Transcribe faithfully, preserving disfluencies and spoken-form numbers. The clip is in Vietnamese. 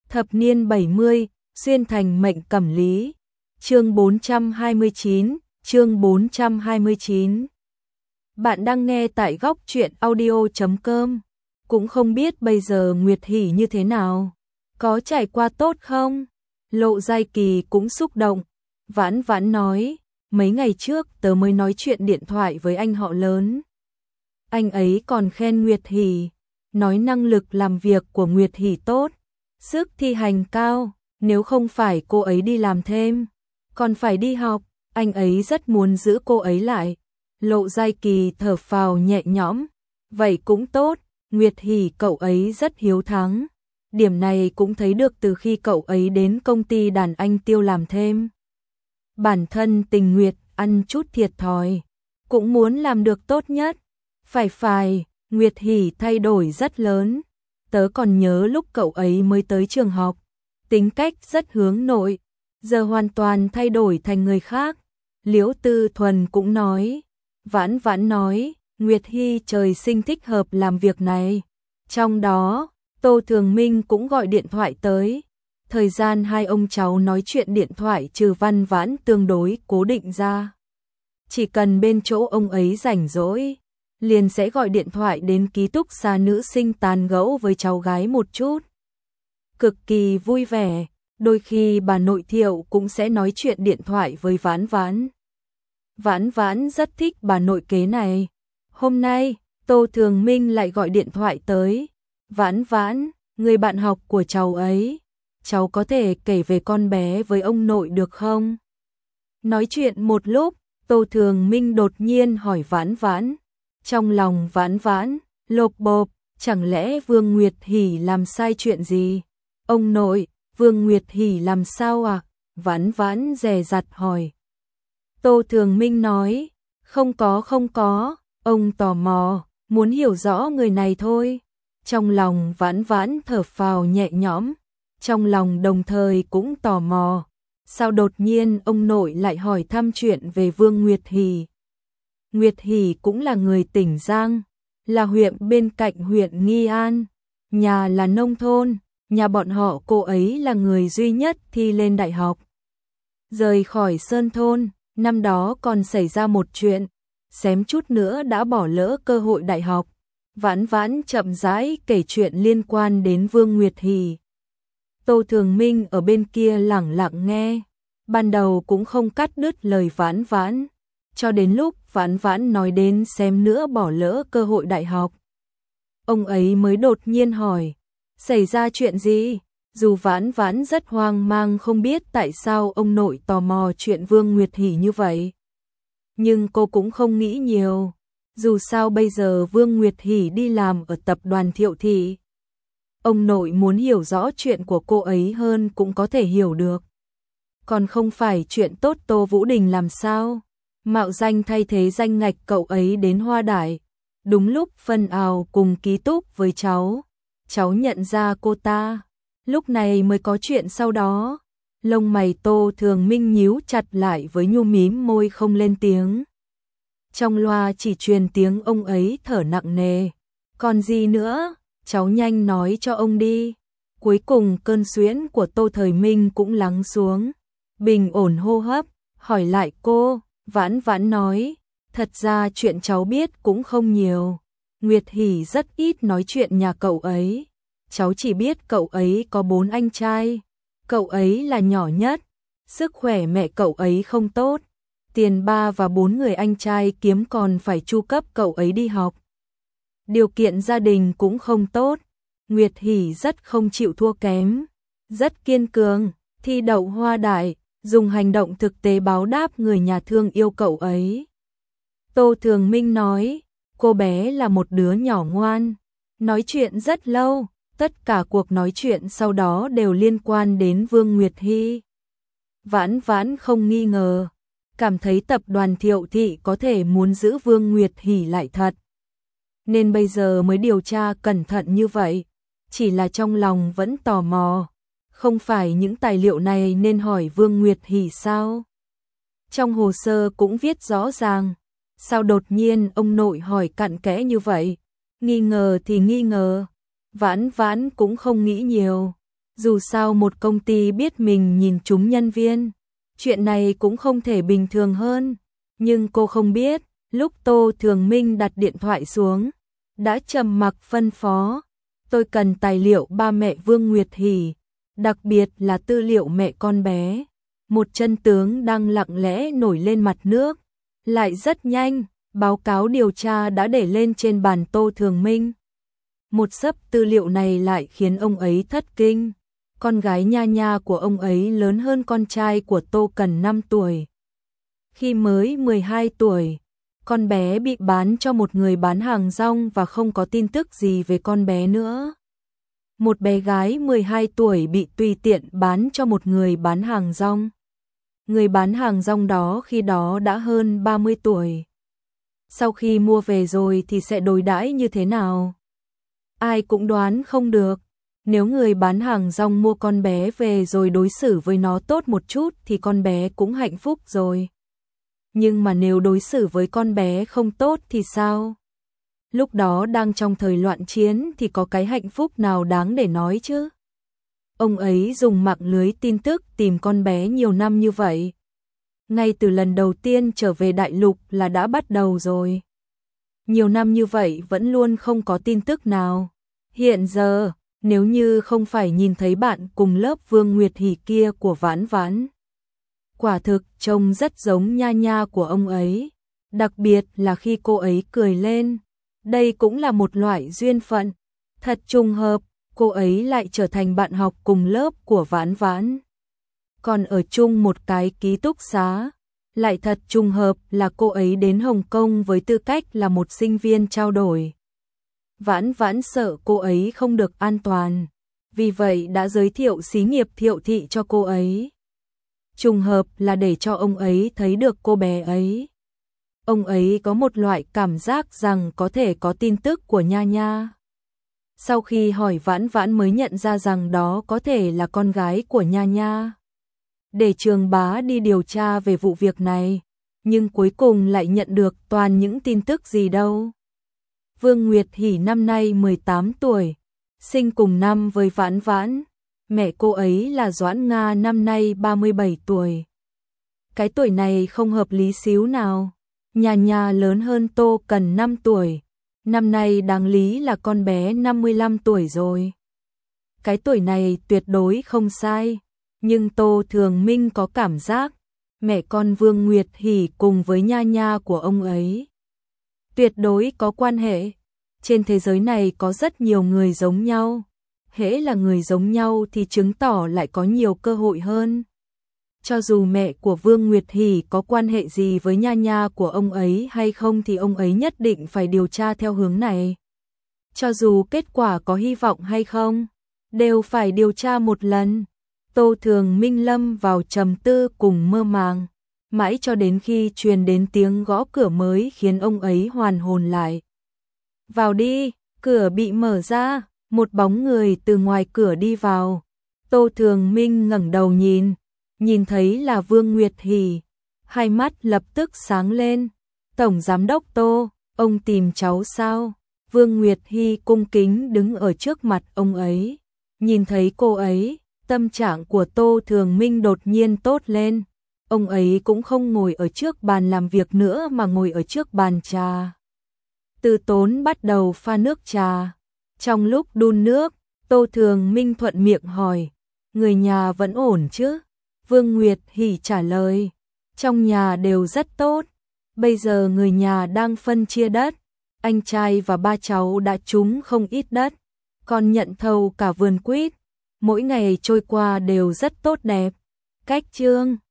Thập niên bảy mươi, xuyên thành mệnh cẩm lý. Chương bốn trăm hai mươi chín, chương bốn trăm hai mươi chín. Bạn đang nghe tại góc truyện audio chấm com. Cũng không biết bây giờ Nguyệt Hỷ như thế nào, có trải qua tốt không? Lộ Giai Kỳ cũng xúc động, vãn vãn nói, mấy ngày trước tớ mới nói chuyện điện thoại với anh họ lớn. Anh ấy còn khen Nguyệt Hỷ, nói năng lực làm việc của Nguyệt Hỷ tốt, sức thi hành cao, nếu không phải cô ấy đi làm thêm, còn phải đi học, anh ấy rất muốn giữ cô ấy lại. Lộ Giai Kỳ thở phào nhẹ nhõm, vậy cũng tốt, Nguyệt Hỷ cậu ấy rất hiếu thắng. Điểm này cũng thấy được từ khi cậu ấy đến công ty đàn anh Tiêu làm thêm. Bản thân Tình Nguyệt ăn chút thiệt thòi, cũng muốn làm được tốt nhất. Phải phải, Nguyệt Hỷ thay đổi rất lớn. Tớ còn nhớ lúc cậu ấy mới tới trường học, tính cách rất hướng nội, giờ hoàn toàn thay đổi thành người khác. Liễu Tư Thuần cũng nói, vãn vãn nói, Nguyệt Hỷ trời sinh thích hợp làm việc này. Trong đó, Tô Thường Minh cũng gọi điện thoại tới. Thời gian hai ông cháu nói chuyện điện thoại trừ Văn Vãn tương đối cố định ra. Chỉ cần bên chỗ ông ấy rảnh rỗi, liền sẽ gọi điện thoại đến ký túc xá nữ sinh tán gẫu với cháu gái một chút. Cực kỳ vui vẻ, đôi khi bà nội Thiệu cũng sẽ nói chuyện điện thoại với Vãn Vãn. Vãn Vãn rất thích bà nội kế này. Hôm nay, Tô Thường Minh lại gọi điện thoại tới. Vãn Vãn, người bạn học của cháu ấy, cháu có thể kể về con bé với ông nội được không? Nói chuyện một lúc, Tô Thường Minh đột nhiên hỏi Vãn Vãn. Trong lòng Vãn Vãn lộp bộp, chẳng lẽ Vương Nguyệt Hỷ làm sai chuyện gì? Ông nội, Vương Nguyệt Hỷ làm sao à? Vãn Vãn dè dặt hỏi. Tô Thường Minh nói, không có không có, ông tò mò, muốn hiểu rõ người này thôi. Trong lòng Vãn Vãn thở phào nhẹ nhõm, trong lòng đồng thời cũng tò mò. Sao đột nhiên ông nội lại hỏi thăm chuyện về Vương Nguyệt Hỷ? Nguyệt Hỷ cũng là người tỉnh Giang, là huyện bên cạnh huyện Nghi An, nhà là nông thôn, nhà bọn họ cô ấy là người duy nhất thi lên đại học. Rời khỏi Sơn Thôn, năm đó còn xảy ra một chuyện, xém chút nữa đã bỏ lỡ cơ hội đại học. Vãn Vãn chậm rãi kể chuyện liên quan đến Vương Nguyệt Hỷ. Tô Thường Minh ở bên kia lẳng lặng nghe, ban đầu cũng không cắt đứt lời Vãn Vãn, cho đến lúc Vãn Vãn nói đến xém nữa bỏ lỡ cơ hội đại học. Ông ấy mới đột nhiên hỏi, xảy ra chuyện gì? Dù Vãn Vãn rất hoang mang không biết tại sao ông nội tò mò chuyện Vương Nguyệt Hỷ như vậy. Nhưng cô cũng không nghĩ nhiều, dù sao bây giờ Vương Nguyệt Hỷ đi làm ở tập đoàn Thiệu Thị. Ông nội muốn hiểu rõ chuyện của cô ấy hơn cũng có thể hiểu được. Còn không phải chuyện tốt Tô Vũ Đình làm sao? Mạo danh thay thế danh ngạch cậu ấy đến Hoa Đài. Đúng lúc Phân Ào cùng ký túc với cháu. Cháu nhận ra cô ta. Lúc này mới có chuyện sau đó. Lông mày Tô Thường Minh nhíu chặt lại với nhu mím môi không lên tiếng. Trong loa chỉ truyền tiếng ông ấy thở nặng nề. Còn gì nữa? Cháu nhanh nói cho ông đi. Cuối cùng cơn suyễn của Tô Thời Minh cũng lắng xuống. Bình ổn hô hấp, hỏi lại cô. Vãn Vãn nói, thật ra chuyện cháu biết cũng không nhiều. Nguyệt Hỷ rất ít nói chuyện nhà cậu ấy. Cháu chỉ biết cậu ấy có bốn anh trai. Cậu ấy là nhỏ nhất. Sức khỏe mẹ cậu ấy không tốt. Tiền ba và bốn người anh trai kiếm còn phải chu cấp cậu ấy đi học. Điều kiện gia đình cũng không tốt. Nguyệt Hỷ rất không chịu thua kém, rất kiên cường, thi đậu Hoa Đại, dùng hành động thực tế báo đáp người nhà thương yêu cậu ấy. Tô Thường Minh nói, cô bé là một đứa nhỏ ngoan, nói chuyện rất lâu, tất cả cuộc nói chuyện sau đó đều liên quan đến Vương Nguyệt Hỷ. Vãn Vãn không nghi ngờ, cảm thấy tập đoàn Thiệu Thị có thể muốn giữ Vương Nguyệt Hỷ lại thật. Nên bây giờ mới điều tra cẩn thận như vậy, chỉ là trong lòng vẫn tò mò. Không phải những tài liệu này nên hỏi Vương Nguyệt Hỷ sao? Trong hồ sơ cũng viết rõ ràng, sao đột nhiên ông nội hỏi cặn kẽ như vậy? Nghi ngờ thì nghi ngờ, Vãn Vãn cũng không nghĩ nhiều. Dù sao một công ty biết mình nhìn trúng nhân viên, chuyện này cũng không thể bình thường hơn. Nhưng cô không biết, lúc Tô Thường Minh đặt điện thoại xuống, đã trầm mặc phân phó. Tôi cần tài liệu ba mẹ Vương Nguyệt Hỷ, đặc biệt là tư liệu mẹ con bé. Một chân tướng đang lặng lẽ nổi lên mặt nước, lại rất nhanh, báo cáo điều tra đã để lên trên bàn Tô Thường Minh. Một xấp tư liệu này lại khiến ông ấy thất kinh. Con gái Nha Nha của ông ấy lớn hơn con trai của Tô Cần năm tuổi. Khi mới mười hai tuổi, con bé bị bán cho một người bán hàng rong và không có tin tức gì về con bé nữa. Một bé gái mười hai tuổi bị tùy tiện bán cho một người bán hàng rong. Người bán hàng rong đó khi đó đã hơn ba mươi tuổi. Sau khi mua về rồi thì sẽ đối đãi như thế nào? Ai cũng đoán không được. Nếu người bán hàng rong mua con bé về rồi đối xử với nó tốt một chút thì con bé cũng hạnh phúc rồi. Nhưng mà nếu đối xử với con bé không tốt thì sao? Lúc đó đang trong thời loạn chiến thì có cái hạnh phúc nào đáng để nói chứ? Ông ấy dùng mạng lưới tin tức tìm con bé nhiều năm như vậy. Ngay từ lần đầu tiên trở về đại lục là đã bắt đầu rồi. Nhiều năm như vậy vẫn luôn không có tin tức nào. Hiện giờ, nếu như không phải nhìn thấy bạn cùng lớp Vương Nguyệt Hỷ kia của Vãn Vãn, quả thực trông rất giống Nha Nha của ông ấy. Đặc biệt là khi cô ấy cười lên. Đây cũng là một loại duyên phận. Thật trùng hợp, cô ấy lại trở thành bạn học cùng lớp của Vãn Vãn. Còn ở chung một cái ký túc xá. Lại thật trùng hợp là cô ấy đến Hồng Kông với tư cách là một sinh viên trao đổi. Vãn Vãn sợ cô ấy không được an toàn, vì vậy đã giới thiệu xí nghiệp Thiệu Thị cho cô ấy. Trùng hợp là để cho ông ấy thấy được cô bé ấy. Ông ấy có một loại cảm giác rằng có thể có tin tức của Nha Nha. Sau khi hỏi Vãn Vãn mới nhận ra rằng đó có thể là con gái của Nha Nha. Để Trường Bá đi điều tra về vụ việc này, nhưng cuối cùng lại nhận được toàn những tin tức gì đâu. Vương Nguyệt Hỷ năm nay mười tám tuổi, sinh cùng năm với Vãn Vãn. Mẹ cô ấy là Doãn Nga năm nay ba mươi bảy tuổi. Cái tuổi này không hợp lý xíu nào. Nha Nha lớn hơn Tô Cần năm tuổi. Năm nay đáng lý là con bé năm mươi lăm tuổi rồi. Cái tuổi này tuyệt đối không sai. Nhưng Tô Thường Minh có cảm giác mẹ con Vương Nguyệt Hỷ cùng với Nha Nha của ông ấy tuyệt đối có quan hệ. Trên thế giới này có rất nhiều người giống nhau. Hễ là người giống nhau thì chứng tỏ lại có nhiều cơ hội hơn. Cho dù mẹ của Vương Nguyệt Hỷ có quan hệ gì với Nha Nha của ông ấy hay không thì ông ấy nhất định phải điều tra theo hướng này. Cho dù kết quả có hy vọng hay không, đều phải điều tra một lần. Tô Thường Minh lâm vào trầm tư cùng mơ màng, mãi cho đến khi truyền đến tiếng gõ cửa mới khiến ông ấy hoàn hồn lại. Vào đi, cửa bị mở ra, một bóng người từ ngoài cửa đi vào. Tô Thường Minh ngẩng đầu nhìn, nhìn thấy là Vương Nguyệt Hỷ, hai mắt lập tức sáng lên. Tổng giám đốc Tô, ông tìm cháu sao? Vương Nguyệt Hỷ cung kính đứng ở trước mặt ông ấy. Nhìn thấy cô ấy, tâm trạng của Tô Thường Minh đột nhiên tốt lên. Ông ấy cũng không ngồi ở trước bàn làm việc nữa mà ngồi ở trước bàn trà. Từ Tốn bắt đầu pha nước trà. Trong lúc đun nước, Tô Thường Minh thuận miệng hỏi, người nhà vẫn ổn chứ? Vương Nguyệt Hỷ trả lời, trong nhà đều rất tốt. Bây giờ người nhà đang phân chia đất. Anh trai và ba cháu đã trúng không ít đất, còn nhận thầu cả vườn quýt. Mỗi ngày trôi qua đều rất tốt đẹp. Cách Trương